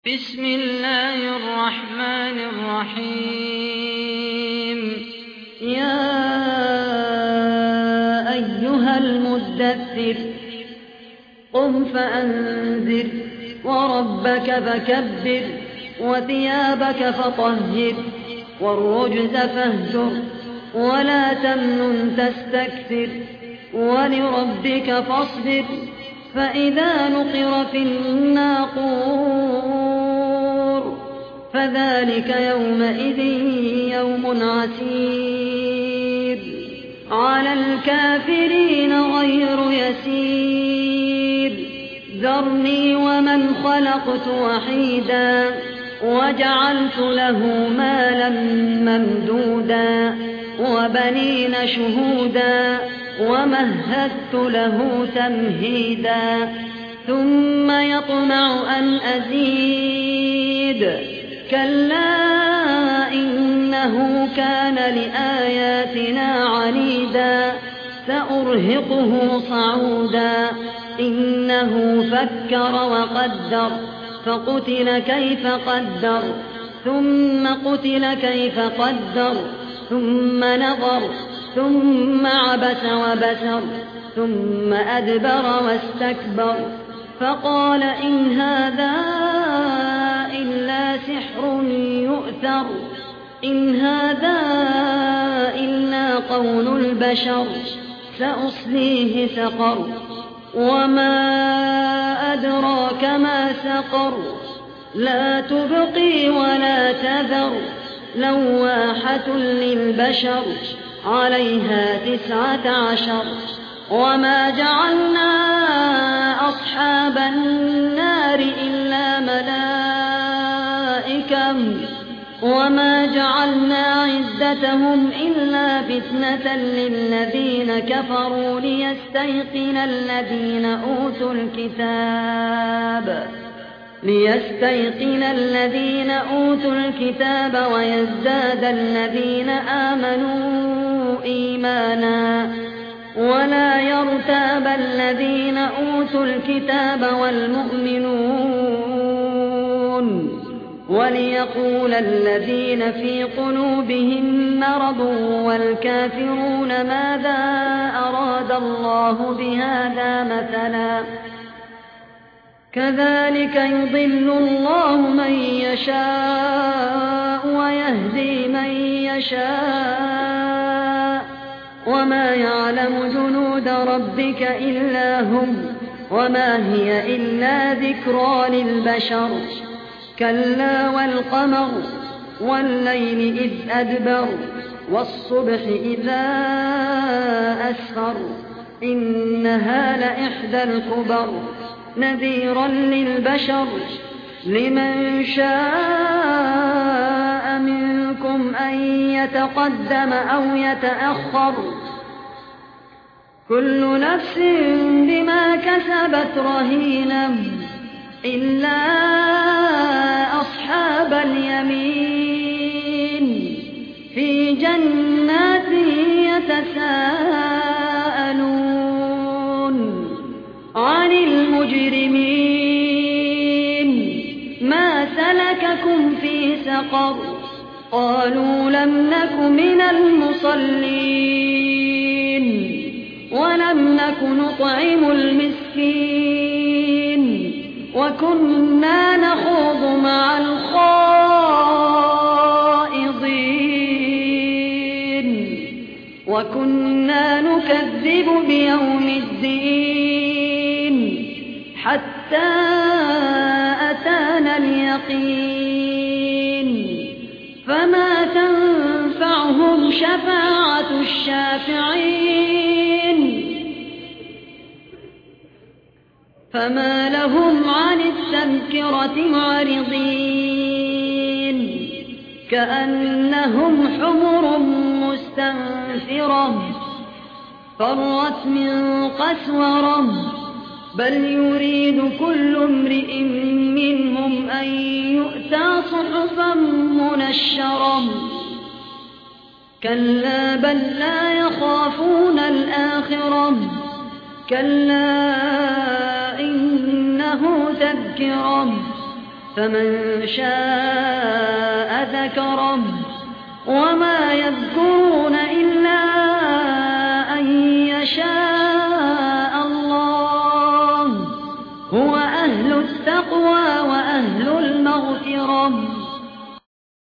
بسم الله الرحمن الرحيم يا أيها المدثر قم فأنذر وربك فكبر وثيابك فطهر والرجز فاهجر ولا تمنن تستكثر ولربك فاصبر فإذا نقر في الناقور فذلك يومئذ يوم عسير على الكافرين غير يسير ذرني ومن خلقت وحيدا وجعلت له مالا ممدودا وبنين شهودا ومهدت له تمهيدا ثم يطمع أن أزيد كلا إنه كان لآياتنا عنيدا سأرهقه صعودا إنه فكر وقدر فقتل كيف قدر ثم قتل كيف قدر ثم نظر ثم عبس وبسر ثم أدبر واستكبر فقال إن هذا إلا سحر يؤثر إن هذا إلا قول البشر سأصليه سقر وما أدراك ما سقر لا تبقي ولا تذر لواحة للبشر عليها 19 وما جعلنا أصحاب النار إلا ملائكة وما جعلنا عدتهم إلا فتنة للذين كفروا ليستيقن الذين أوتوا الكتاب ويزداد الذين آمنوا إيمانا ولا يرتاب الذين أوتوا الكتاب والمؤمنون وليقول الذين في قلوبهم مرض والكافرون ماذا أراد الله بهذا مثلا كذلك يضل الله من يشاء ويهدي من يشاء وما يعلم جنود ربك إلا هم وما هي إلا ذكرى للبشر كلا والقمر والليل إذ أدبر والصبح إذا أسفر إنها لإحدى الكبر نذيرا للبشر لمن شاء منكم أن يتقدم أو يتأخر كل نفس بما كسبت رهينة إلا أصحاب اليمين في جنات يتساءلون عن المجرمين ما سلككم في سقر قالوا لم نك من المصلين ولم نك نطعم المسكين وكنا نخوض مع الخائضين وكنا نكذب بيوم الدين حتى أتانا اليقين فما تنفعهم شفاعة الشافعين فما لهم عن التذكرة معرضين كأنهم حمر مستنفرة فرت من قسورة بل يريد كل امرئ منهم أن يؤتى صحفا منشرة كلا بل لا يخافون الآخرة كلا إنه تذكرة فمن شاء ذكره وما يذكرون إلا أن يشاء الله هو أهل التقوى وأهل المغفرة